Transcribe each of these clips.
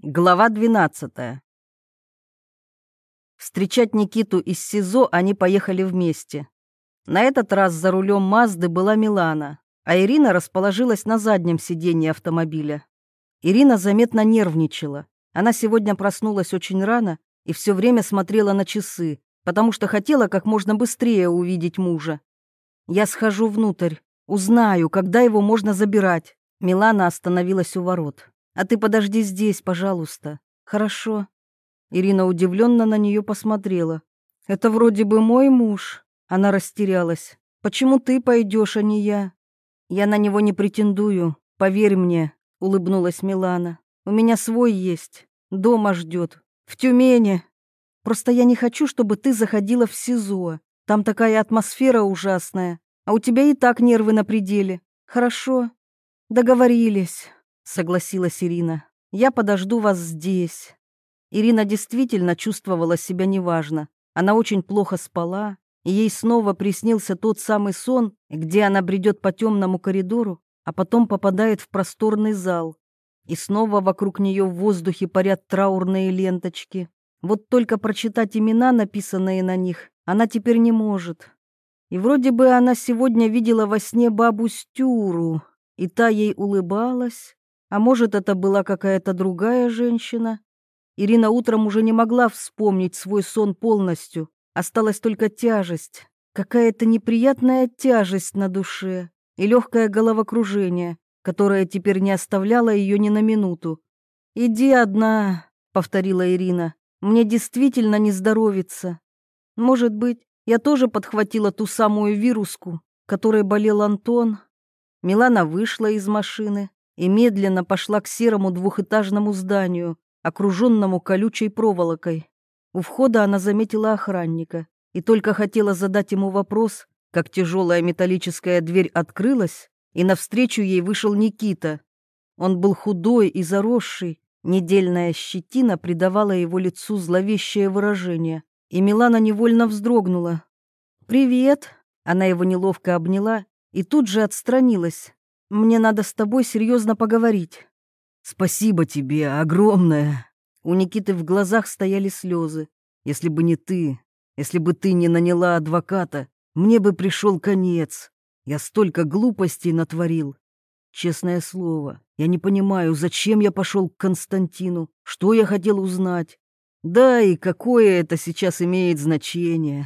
Глава 12. Встречать Никиту из СИЗО они поехали вместе. На этот раз за рулем Мазды была Милана, а Ирина расположилась на заднем сиденье автомобиля. Ирина заметно нервничала. Она сегодня проснулась очень рано и все время смотрела на часы, потому что хотела как можно быстрее увидеть мужа. «Я схожу внутрь, узнаю, когда его можно забирать». Милана остановилась у ворот. «А ты подожди здесь, пожалуйста. Хорошо?» Ирина удивленно на нее посмотрела. «Это вроде бы мой муж». Она растерялась. «Почему ты пойдешь, а не я?» «Я на него не претендую, поверь мне», — улыбнулась Милана. «У меня свой есть. Дома ждет. В Тюмени. Просто я не хочу, чтобы ты заходила в СИЗО. Там такая атмосфера ужасная. А у тебя и так нервы на пределе. Хорошо?» «Договорились», — согласилась Ирина. «Я подожду вас здесь». Ирина действительно чувствовала себя неважно. Она очень плохо спала, и ей снова приснился тот самый сон, где она бредет по темному коридору, а потом попадает в просторный зал. И снова вокруг нее в воздухе парят траурные ленточки. Вот только прочитать имена, написанные на них, она теперь не может. И вроде бы она сегодня видела во сне бабу Стюру, и та ей улыбалась, а может, это была какая-то другая женщина. Ирина утром уже не могла вспомнить свой сон полностью, осталась только тяжесть, какая-то неприятная тяжесть на душе и легкое головокружение, которое теперь не оставляло ее ни на минуту. «Иди одна», — повторила Ирина, — «мне действительно не здоровится. Может быть, я тоже подхватила ту самую вируску, которой болел Антон». Милана вышла из машины и медленно пошла к серому двухэтажному зданию, окруженному колючей проволокой. У входа она заметила охранника и только хотела задать ему вопрос, как тяжелая металлическая дверь открылась, и навстречу ей вышел Никита. Он был худой и заросший, недельная щетина придавала его лицу зловещее выражение, и Милана невольно вздрогнула. «Привет!» — она его неловко обняла и тут же отстранилась. «Мне надо с тобой серьезно поговорить». «Спасибо тебе огромное!» У Никиты в глазах стояли слезы. Если бы ты не наняла адвоката, мне бы пришел конец. Я столько глупостей натворил. Честное слово, я не понимаю, зачем я пошел к Константину, что я хотел узнать. Да и какое это сейчас имеет значение».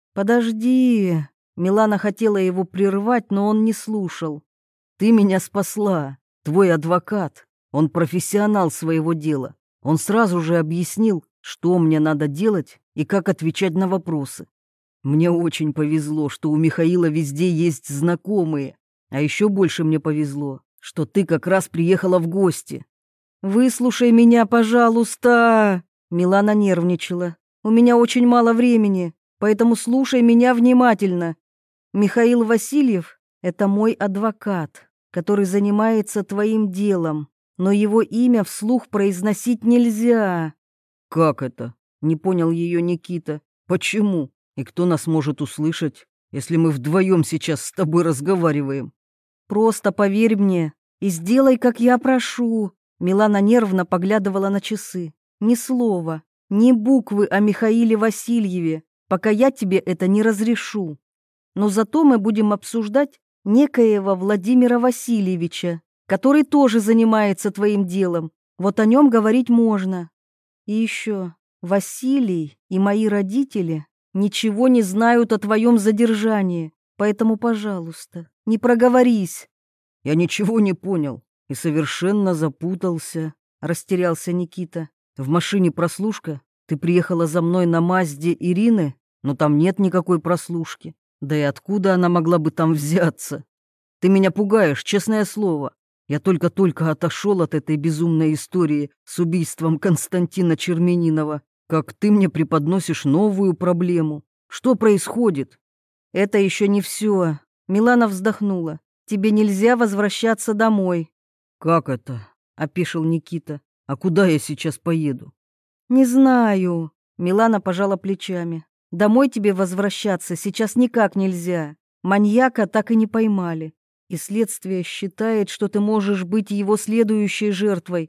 «Подожди!» Милана хотела его прервать, но он не слушал. «Ты меня спасла, твой адвокат. Он профессионал своего дела. Он сразу же объяснил, что мне надо делать и как отвечать на вопросы. Мне очень повезло, что у Михаила везде есть знакомые. А еще больше мне повезло, что ты как раз приехала в гости». «Выслушай меня, пожалуйста!» Милана нервничала. «У меня очень мало времени, поэтому слушай меня внимательно. Михаил Васильев — это мой адвокат, который занимается твоим делом, но его имя вслух произносить нельзя». «Как это?» — не понял ее Никита. «Почему? И кто нас может услышать, если мы вдвоем сейчас с тобой разговариваем?» «Просто поверь мне и сделай, как я прошу». Милана нервно поглядывала на часы. «Ни слова, ни буквы о Михаиле Васильеве, пока я тебе это не разрешу. Но зато мы будем обсуждать некоего Владимира Васильевича, который тоже занимается твоим делом. Вот о нем говорить можно. И еще, Василий и мои родители ничего не знают о твоем задержании, поэтому, пожалуйста, не проговорись». «Я ничего не понял и совершенно запутался», — растерялся Никита. «В машине прослушка? Ты приехала за мной на Мазде Ирины, но там нет никакой прослушки. Да и откуда она могла бы там взяться? Ты меня пугаешь, честное слово. Я только-только отошел от этой безумной истории с убийством Константина Черменинова. Как ты мне преподносишь новую проблему? Что происходит?» «Это еще не все». Милана вздохнула. «Тебе нельзя возвращаться домой». «Как это?» — опешил Никита. «А куда я сейчас поеду?» «Не знаю». Милана пожала плечами. «Домой тебе возвращаться сейчас никак нельзя. Маньяка так и не поймали. И следствие считает, что ты можешь быть его следующей жертвой.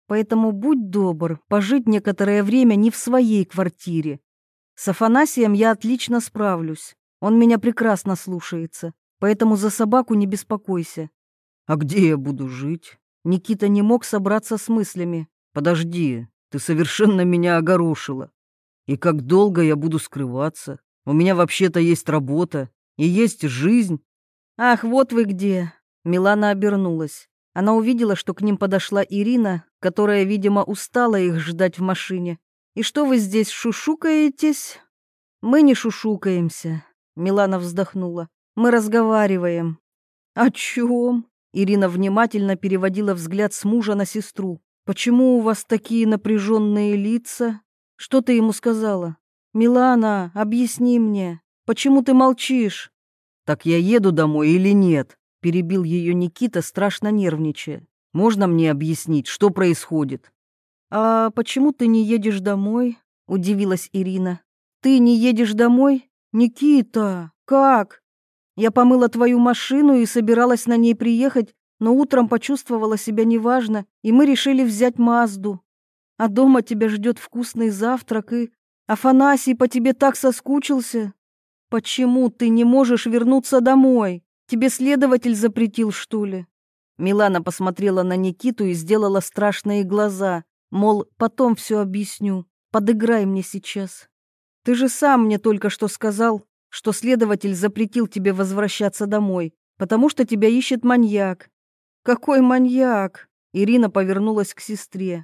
Поэтому будь добр пожить некоторое время не в своей квартире. С Афанасием я отлично справлюсь. Он меня прекрасно слушается, поэтому за собаку не беспокойся». А где я буду жить? Никита не мог собраться с мыслями. Подожди, ты совершенно меня огорошила. И как долго я буду скрываться? У меня вообще-то есть работа и есть жизнь. «Ах, вот вы где!» Милана обернулась. Она увидела, что к ним подошла Ирина, которая, видимо, устала их ждать в машине. «И что вы здесь шушукаетесь?» «Мы не шушукаемся», — Милана вздохнула. «Мы разговариваем». «О чем?» Ирина внимательно переводила взгляд с мужа на сестру. «Почему у вас такие напряженные лица? Что ты ему сказала? Милана, объясни мне, почему ты молчишь?» Так я еду домой или нет? Перебил ее Никита, страшно нервничая. Можно мне объяснить, что происходит? «А почему ты не едешь домой?» — удивилась Ирина. «Ты не едешь домой? Никита, как? Я помыла твою машину и собиралась на ней приехать, но утром почувствовала себя неважно, и мы решили взять Мазду. А дома тебя ждет вкусный завтрак, и Афанасий по тебе так соскучился. Почему ты не можешь вернуться домой? Тебе следователь запретил, что ли?» Милана посмотрела на Никиту и сделала страшные глаза, мол, потом все объясню, подыграй мне сейчас. «Ты же сам мне только что сказал, что следователь запретил тебе возвращаться домой, потому что тебя ищет маньяк». «Какой маньяк?» Ирина повернулась к сестре.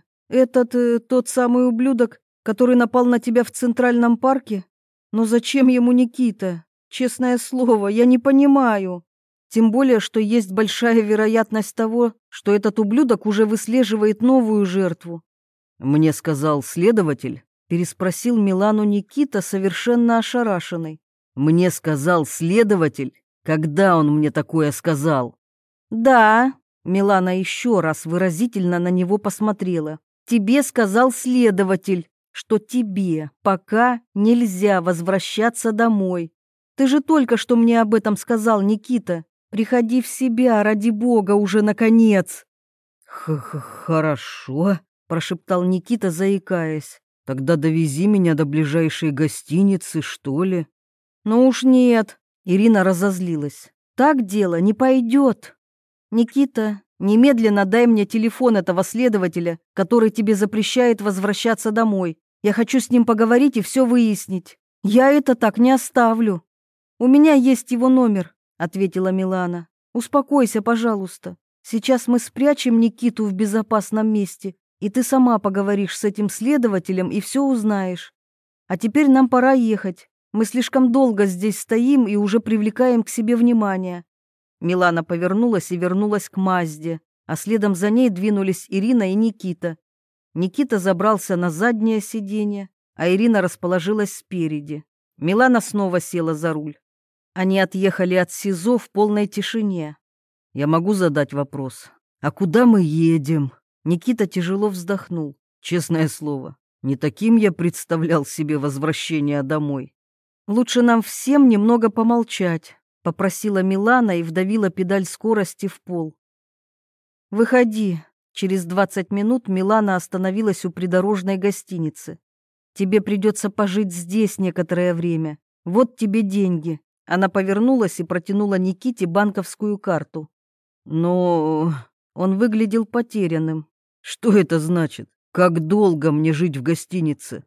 Тот самый ублюдок, который напал на тебя в Центральном парке? Но зачем ему Никита? Честное слово, я не понимаю. Тем более, что есть большая вероятность того, что этот ублюдок уже выслеживает новую жертву». Мне сказал следователь. Переспросил Милану Никита, совершенно ошарашенный. Мне сказал следователь? Когда он мне такое сказал? «Да», — Милана еще раз выразительно на него посмотрела. «Тебе сказал следователь, что тебе пока нельзя возвращаться домой. Ты же только что мне об этом сказал, Никита. Приходи в себя, ради бога, уже наконец». Хорошо, прошептал Никита, заикаясь. тогда довези меня до ближайшей гостиницы, что ли? «Ну уж нет», — Ирина разозлилась. «Так дело не пойдет. Никита, немедленно дай мне телефон этого следователя, который тебе запрещает возвращаться домой. Я хочу с ним поговорить и все выяснить. Я это так не оставлю». «У меня есть его номер», — ответила Милана. «Успокойся, пожалуйста. Сейчас мы спрячем Никиту в безопасном месте, и ты сама поговоришь с этим следователем и все узнаешь. А теперь нам пора ехать. Мы слишком долго здесь стоим и уже привлекаем к себе внимание». Милана повернулась и вернулась к Мазде, а следом за ней двинулись Ирина и Никита. Никита забрался на заднее сиденье, а Ирина расположилась спереди. Милана снова села за руль. Они отъехали от СИЗО в полной тишине. Я могу задать вопрос? А куда мы едем? Никита тяжело вздохнул. Честное слово, не таким я представлял себе возвращение домой. «Лучше нам всем немного помолчать», — попросила Милана и вдавила педаль скорости в пол. «Выходи». Через 20 минут Милана остановилась у придорожной гостиницы. «Тебе придется пожить здесь некоторое время. Вот тебе деньги». Она повернулась и протянула Никите банковскую карту. Но он выглядел потерянным. Что это значит? Как долго мне жить в гостинице?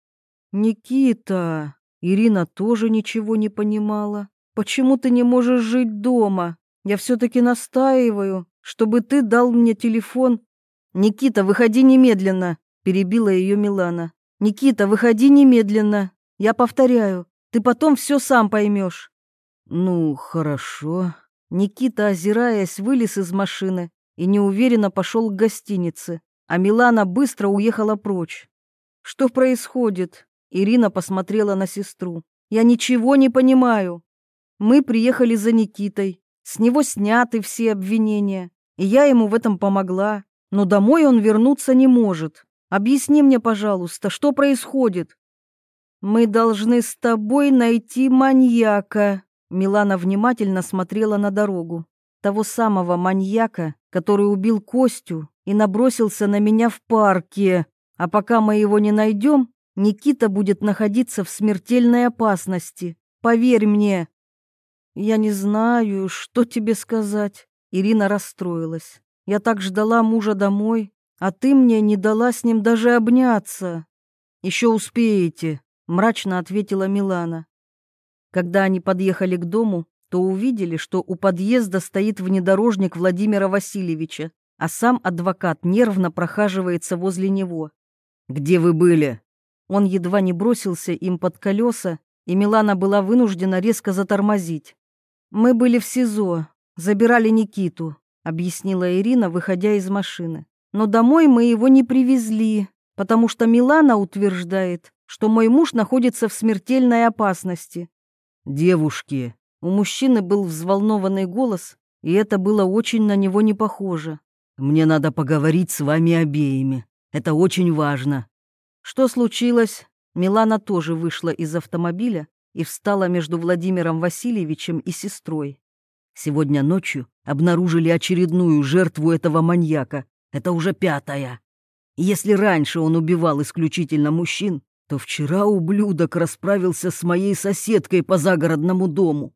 «Никита», Ирина тоже ничего не понимала. «Почему ты не можешь жить дома? Я все-таки настаиваю, чтобы ты дал мне телефон». «Никита, выходи немедленно», — перебила ее Милана. «Никита, выходи немедленно. Я повторяю, ты потом все сам поймешь». «Ну, хорошо». Никита, озираясь, вылез из машины и неуверенно пошел к гостинице, а Милана быстро уехала прочь. «Что происходит?» Ирина посмотрела на сестру. «Я ничего не понимаю. Мы приехали за Никитой, с него сняты все обвинения, и я ему в этом помогла, но домой он вернуться не может. Объясни мне, пожалуйста, что происходит?» «Мы должны с тобой найти маньяка». Милана внимательно смотрела на дорогу. Того самого маньяка, который убил Костю и набросился на меня в парке. А пока мы его не найдем, Никита будет находиться в смертельной опасности. Поверь мне». «Я не знаю, что тебе сказать». Ирина расстроилась. «Я так ждала мужа домой, а ты мне не дала с ним даже обняться». «Еще успеете», — мрачно ответила Милана. Когда они подъехали к дому, то увидели, что у подъезда стоит внедорожник Владимира Васильевича, а сам адвокат нервно прохаживается возле него. «Где вы были?» Он едва не бросился им под колеса, и Милана была вынуждена резко затормозить. «Мы были в СИЗО, забирали Никиту», — объяснила Ирина, выходя из машины. «Но домой мы его не привезли, потому что Милана утверждает, что мой муж находится в смертельной опасности». «Девушки». У мужчины был взволнованный голос, и это было очень на него не похоже. «Мне надо поговорить с вами обеими. Это очень важно». «Что случилось?» Милана тоже вышла из автомобиля и встала между Владимиром Васильевичем и сестрой. «Сегодня ночью обнаружили очередную жертву этого маньяка. Это уже 5-я. И если раньше он убивал исключительно мужчин, то вчера ублюдок расправился с моей соседкой по загородному дому.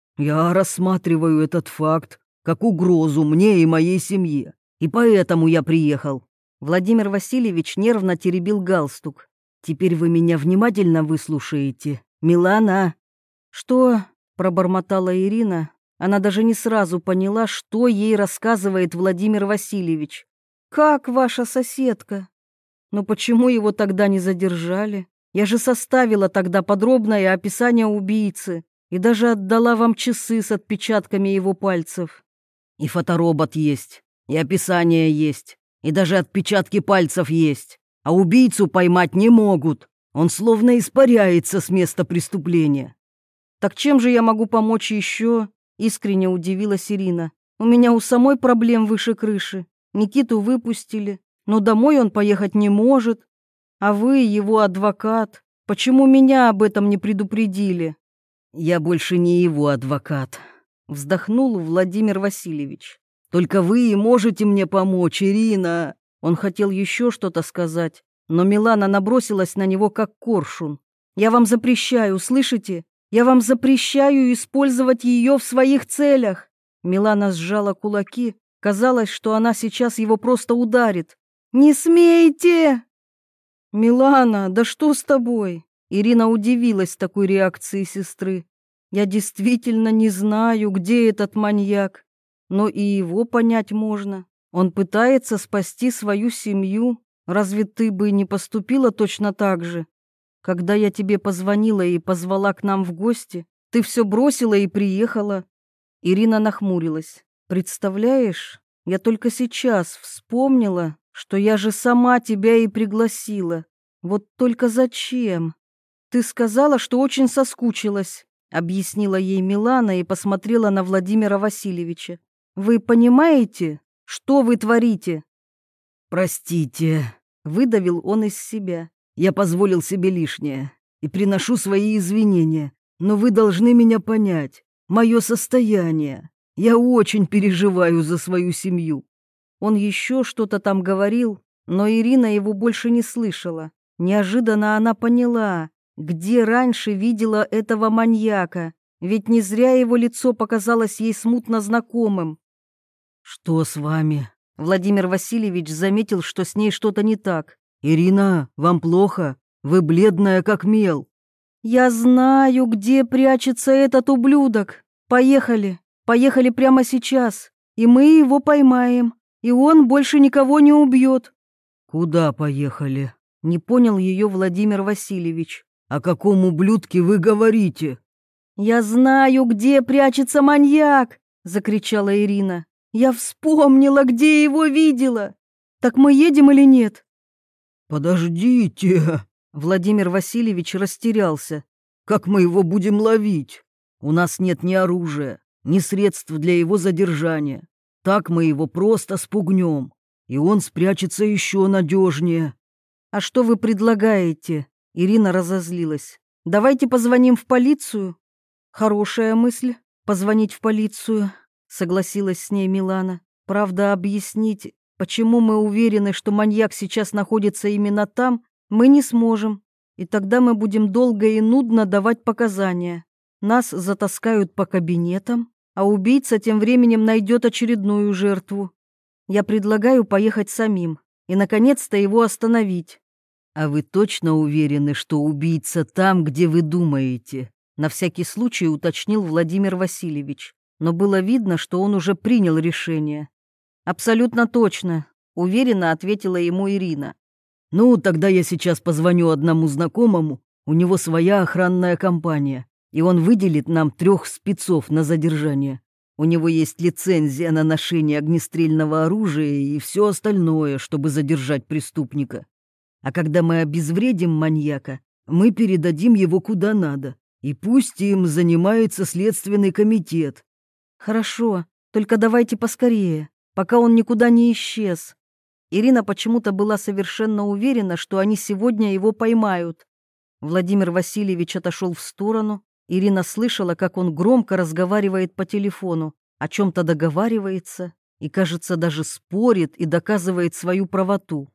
Я рассматриваю этот факт как угрозу мне и моей семье, и поэтому я приехал». Владимир Васильевич нервно теребил галстук. «Теперь вы меня внимательно выслушаете, Милана». «Что?» — пробормотала Ирина. Она даже не сразу поняла, что ей рассказывает Владимир Васильевич. «Как ваша соседка? Но почему его тогда не задержали? Я же составила тогда подробное описание убийцы и даже отдала вам часы с отпечатками его пальцев». «И фоторобот есть, и описание есть, и даже отпечатки пальцев есть. А убийцу поймать не могут. Он словно испаряется с места преступления». «Так чем же я могу помочь еще?» — искренне удивилась Ирина. «У меня у самой проблем выше крыши. Никиту выпустили, но домой он поехать не может. А вы, его адвокат, почему меня об этом не предупредили?» «Я больше не его адвокат», — вздохнул Владимир Васильевич. «Только вы и можете мне помочь, Ирина». Он хотел еще что-то сказать, но Милана набросилась на него как коршун. «Я вам запрещаю, слышите? Я вам запрещаю использовать ее в своих целях!» Милана сжала кулаки. Казалось, что она сейчас его просто ударит. «Не смейте!» «Милана, да что с тобой?» Ирина удивилась такой реакции сестры. «Я действительно не знаю, где этот маньяк, но и его понять можно. Он пытается спасти свою семью. Разве ты бы не поступила точно так же? Когда я тебе позвонила и позвала к нам в гости, ты все бросила и приехала». Ирина нахмурилась. «Представляешь, я только сейчас вспомнила, что я же сама тебя и пригласила. Вот только зачем? Ты сказала, что очень соскучилась», — объяснила ей Милана и посмотрела на Владимира Васильевича. «Вы понимаете, что вы творите?» «Простите», — выдавил он из себя. «Я позволил себе лишнее и приношу свои извинения, но вы должны меня понять. Мое состояние. Я очень переживаю за свою семью». Он еще что-то там говорил, но Ирина его больше не слышала. Неожиданно она поняла, где раньше видела этого маньяка, ведь не зря его лицо показалось ей смутно знакомым. «Что с вами?» Владимир Васильевич заметил, что с ней что-то не так. «Ирина, вам плохо? Вы бледная, как мел». «Я знаю, где прячется этот ублюдок. Поехали, поехали прямо сейчас, и мы его поймаем, и он больше никого не убьет». «Куда поехали?» Не понял ее Владимир Васильевич. «О каком ублюдке вы говорите?» «Я знаю, где прячется маньяк!» — закричала Ирина. «Я вспомнила, где его видела. Так мы едем или нет?» «Подождите!» — Владимир Васильевич растерялся. «Как мы его будем ловить? У нас нет ни оружия, ни средств для его задержания. Так мы его просто спугнем, и он спрячется еще надежнее». «А что вы предлагаете?» — Ирина разозлилась. «Давайте позвоним в полицию». «Хорошая мысль — позвонить в полицию. согласилась с ней Милана. Правда, объяснить, почему мы уверены, что маньяк сейчас находится именно там, мы не сможем. И тогда мы будем долго и нудно давать показания. Нас затаскают по кабинетам, а убийца тем временем найдет очередную жертву. Я предлагаю поехать самим и, наконец-то, его остановить. А вы точно уверены, что убийца там, где вы думаете? На всякий случай уточнил Владимир Васильевич, но было видно, что он уже принял решение. Абсолютно точно, уверенно ответила ему Ирина. Ну, тогда я сейчас позвоню одному знакомому, у него своя охранная компания, и он выделит нам 3 спецов на задержание. У него есть лицензия на ношение огнестрельного оружия и все остальное, чтобы задержать преступника. А когда мы обезвредим маньяка, мы передадим его куда надо, и пусть им занимается следственный комитет. Хорошо, только давайте поскорее, пока он никуда не исчез. Ирина почему-то была совершенно уверена, что они сегодня его поймают. Владимир Васильевич отошел в сторону. Ирина слышала, как он громко разговаривает по телефону, о чем-то договаривается и, кажется, даже спорит и доказывает свою правоту.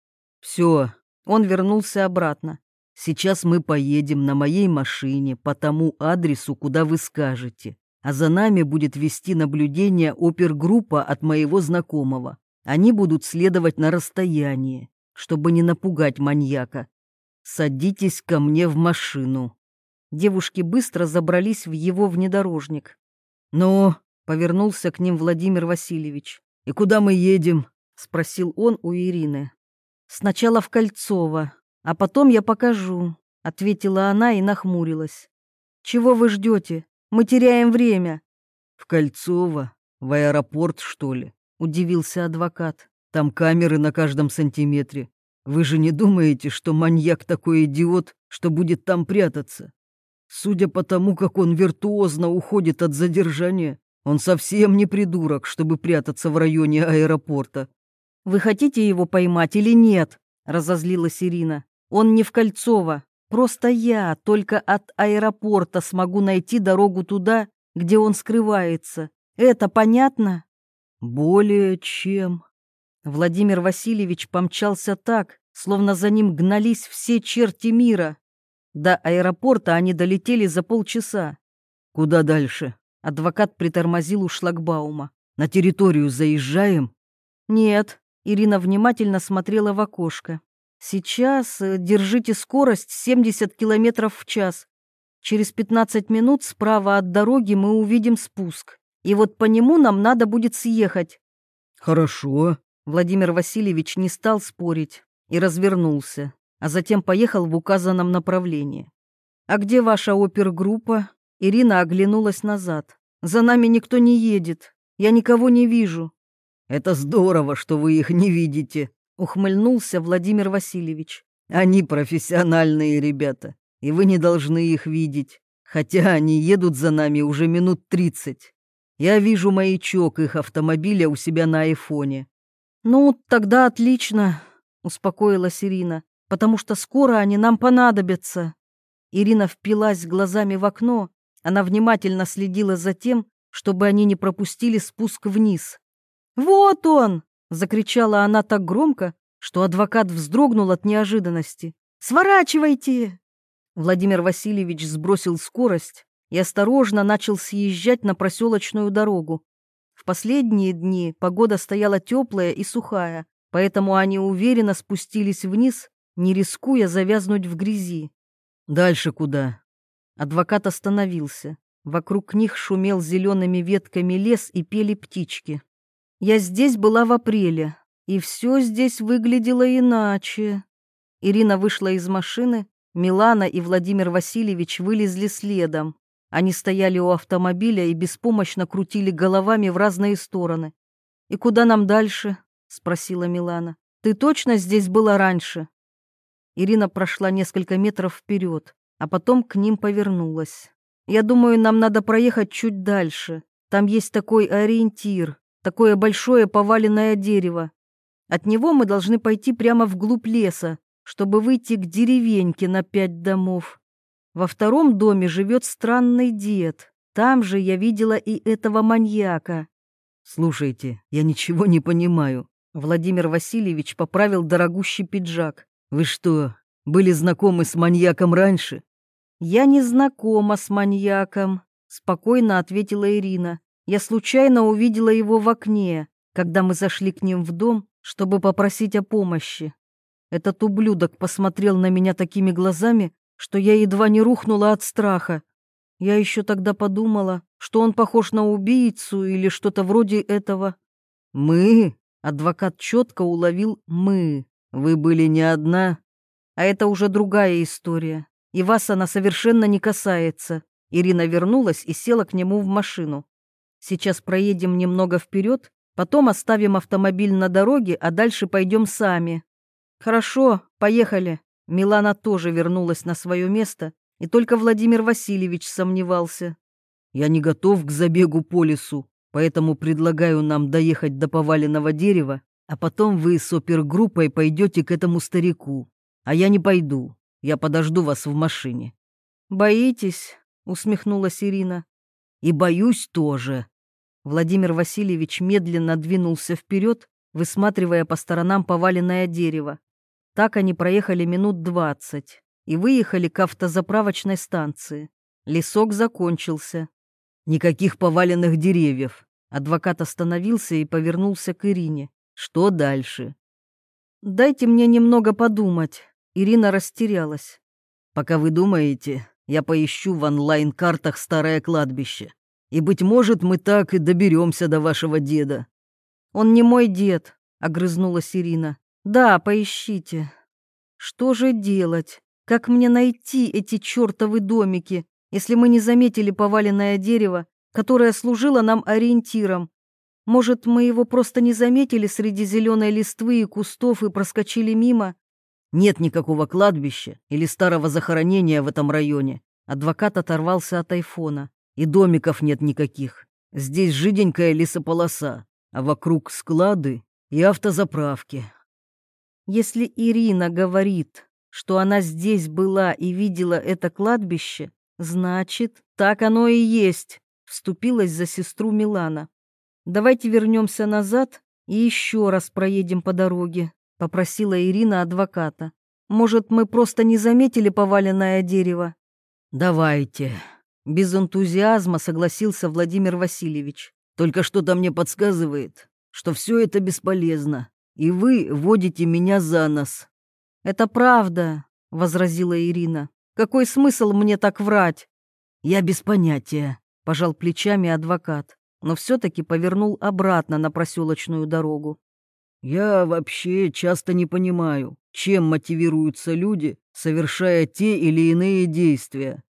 Все, он вернулся обратно. Сейчас мы поедем на моей машине по тому адресу, куда вы скажете, а за нами будет вести наблюдение опергруппа от моего знакомого. Они будут следовать на расстоянии, чтобы не напугать маньяка. Садитесь ко мне в машину. Девушки быстро забрались в его внедорожник. «Ну?» — повернулся к ним Владимир Васильевич. «И куда мы едем?» — спросил он у Ирины. «Сначала в Кольцово, а потом я покажу», — ответила она и нахмурилась. «Чего вы ждете? Мы теряем время». «В Кольцово? В аэропорт, что ли?» — удивился адвокат. «Там камеры на каждом сантиметре. Вы же не думаете, что маньяк такой идиот, что будет там прятаться? Судя по тому, как он виртуозно уходит от задержания, он совсем не придурок, чтобы прятаться в районе аэропорта». «Вы хотите его поймать или нет?» — разозлилась Ирина. «Он не в Кольцово. Просто я только от аэропорта смогу найти дорогу туда, где он скрывается. Это понятно?» «Более чем». Владимир Васильевич помчался так, словно за ним гнались все черти мира. До аэропорта они долетели за полчаса. «Куда дальше?» Адвокат притормозил у шлагбаума. «На территорию заезжаем?» «Нет». Ирина внимательно смотрела в окошко. «Сейчас держите скорость 70 километров в час. Через 15 минут справа от дороги мы увидим спуск. И вот по нему нам надо будет съехать». «Хорошо». Владимир Васильевич не стал спорить и развернулся, а затем поехал в указанном направлении. «А где ваша опергруппа?» Ирина оглянулась назад. «За нами никто не едет. Я никого не вижу». «Это здорово, что вы их не видите», — ухмыльнулся Владимир Васильевич. «Они профессиональные ребята, и вы не должны их видеть, хотя они едут за нами уже минут 30. Я вижу маячок их автомобиля у себя на айфоне». «Ну, тогда отлично», — успокоилась Ирина, «потому что скоро они нам понадобятся». Ирина впилась глазами в окно, она внимательно следила за тем, чтобы они не пропустили спуск вниз. «Вот он!» — закричала она так громко, что адвокат вздрогнул от неожиданности. «Сворачивайте!» Владимир Васильевич сбросил скорость и осторожно начал съезжать на проселочную дорогу. В последние дни погода стояла теплая и сухая, поэтому они уверенно спустились вниз, не рискуя завязнуть в грязи. «Дальше куда?» Адвокат остановился. Вокруг них шумел зелеными ветками лес и пели птички. «Я здесь была в апреле, и все здесь выглядело иначе». Ирина вышла из машины, Милана и Владимир Васильевич вылезли следом. Они стояли у автомобиля и беспомощно крутили головами в разные стороны. «И куда нам дальше?» — спросила Милана. «Ты точно здесь была раньше?» Ирина прошла несколько метров вперед, а потом к ним повернулась. «Я думаю, нам надо проехать чуть дальше. Там есть такой ориентир, такое большое поваленное дерево. От него мы должны пойти прямо вглубь леса, чтобы выйти к деревеньке на 5 домов. Во втором доме живет странный дед. Там же я видела и этого маньяка. Слушайте, я ничего не понимаю. Владимир Васильевич поправил дорогущий пиджак. Вы что, были знакомы с маньяком раньше? Я не знакома с маньяком, спокойно ответила Ирина. Я случайно увидела его в окне, когда мы зашли к ним в дом, чтобы попросить о помощи. Этот ублюдок посмотрел на меня такими глазами, что я едва не рухнула от страха. Я еще тогда подумала, что он похож на убийцу или что-то вроде этого. Мы? Адвокат четко уловил «мы». Вы были не одна? А это уже другая история. И вас она совершенно не касается. Ирина вернулась и села к нему в машину. Сейчас проедем немного вперед, потом оставим автомобиль на дороге, а дальше пойдем сами. Хорошо, поехали. Милана тоже вернулась на свое место, и только Владимир Васильевич сомневался. Я не готов к забегу по лесу, поэтому предлагаю нам доехать до поваленного дерева, а потом вы с опергруппой пойдете к этому старику. А я не пойду, я подожду вас в машине. Боитесь? Усмехнулась Ирина. И боюсь тоже. Владимир Васильевич медленно двинулся вперед, высматривая по сторонам поваленное дерево. Так они проехали минут 20 и выехали к автозаправочной станции. Лесок закончился. Никаких поваленных деревьев. Адвокат остановился и повернулся к Ирине. Что дальше? Дайте мне немного подумать. Ирина растерялась. Пока вы думаете, я поищу в онлайн-картах старое кладбище. И, быть может, мы так и доберемся до вашего деда. Он не мой дед, огрызнулась Ирина. Да, поищите. Что же делать? Как мне найти эти чертовы домики, если мы не заметили поваленное дерево, которое служило нам ориентиром? Может, мы его просто не заметили среди зеленой листвы и кустов и проскочили мимо? Нет никакого кладбища или старого захоронения в этом районе. Адвокат оторвался от айфона. И домиков нет никаких. Здесь жиденькая лесополоса, а вокруг склады и автозаправки. Если Ирина говорит, что она здесь была и видела это кладбище, значит, так оно и есть, вступилась за сестру Милана. Давайте вернемся назад и еще раз проедем по дороге, попросила Ирина адвоката. Может, мы просто не заметили поваленное дерево? Давайте. Без энтузиазма согласился Владимир Васильевич. Только что-то мне подсказывает, что все это бесполезно, и вы водите меня за нос. Это правда, возразила Ирина. Какой смысл мне так врать? Я без понятия, пожал плечами адвокат, но все-таки повернул обратно на проселочную дорогу. Я вообще часто не понимаю, чем мотивируются люди, совершая те или иные действия.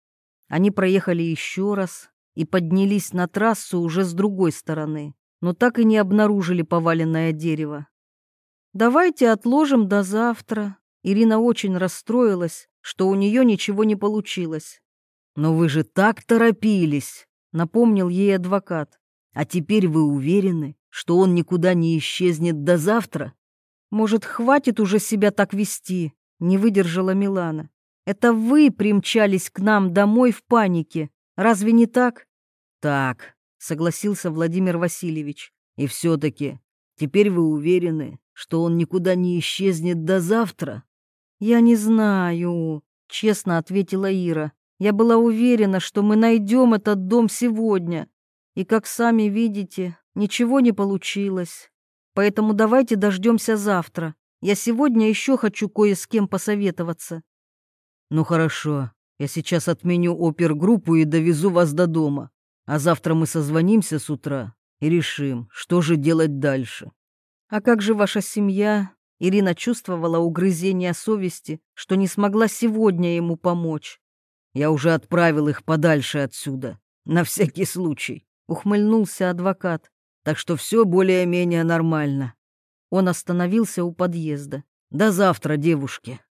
Они проехали еще раз и поднялись на трассу уже с другой стороны, но так и не обнаружили поваленное дерево. «Давайте отложим до завтра». Ирина очень расстроилась, что у нее ничего не получилось. «Но вы же так торопились», — напомнил ей адвокат. «А теперь вы уверены, что он никуда не исчезнет до завтра?» «Может, хватит уже себя так вести?» — не выдержала Милана. «Это вы примчались к нам домой в панике. Разве не так?» «Так», — согласился Владимир Васильевич. «И все-таки, теперь вы уверены, что он никуда не исчезнет до завтра?» «Я не знаю», — честно ответила Ира. «Я была уверена, что мы найдем этот дом сегодня. И, как сами видите, ничего не получилось. Поэтому давайте дождемся завтра. Я сегодня еще хочу кое с кем посоветоваться». «Ну хорошо, я сейчас отменю опергруппу и довезу вас до дома. А завтра мы созвонимся с утра и решим, что же делать дальше». «А как же ваша семья?» Ирина чувствовала угрызение совести, что не смогла сегодня ему помочь. «Я уже отправил их подальше отсюда, на всякий случай», — ухмыльнулся адвокат. «Так что все более-менее нормально». Он остановился у подъезда. «До завтра, девушки».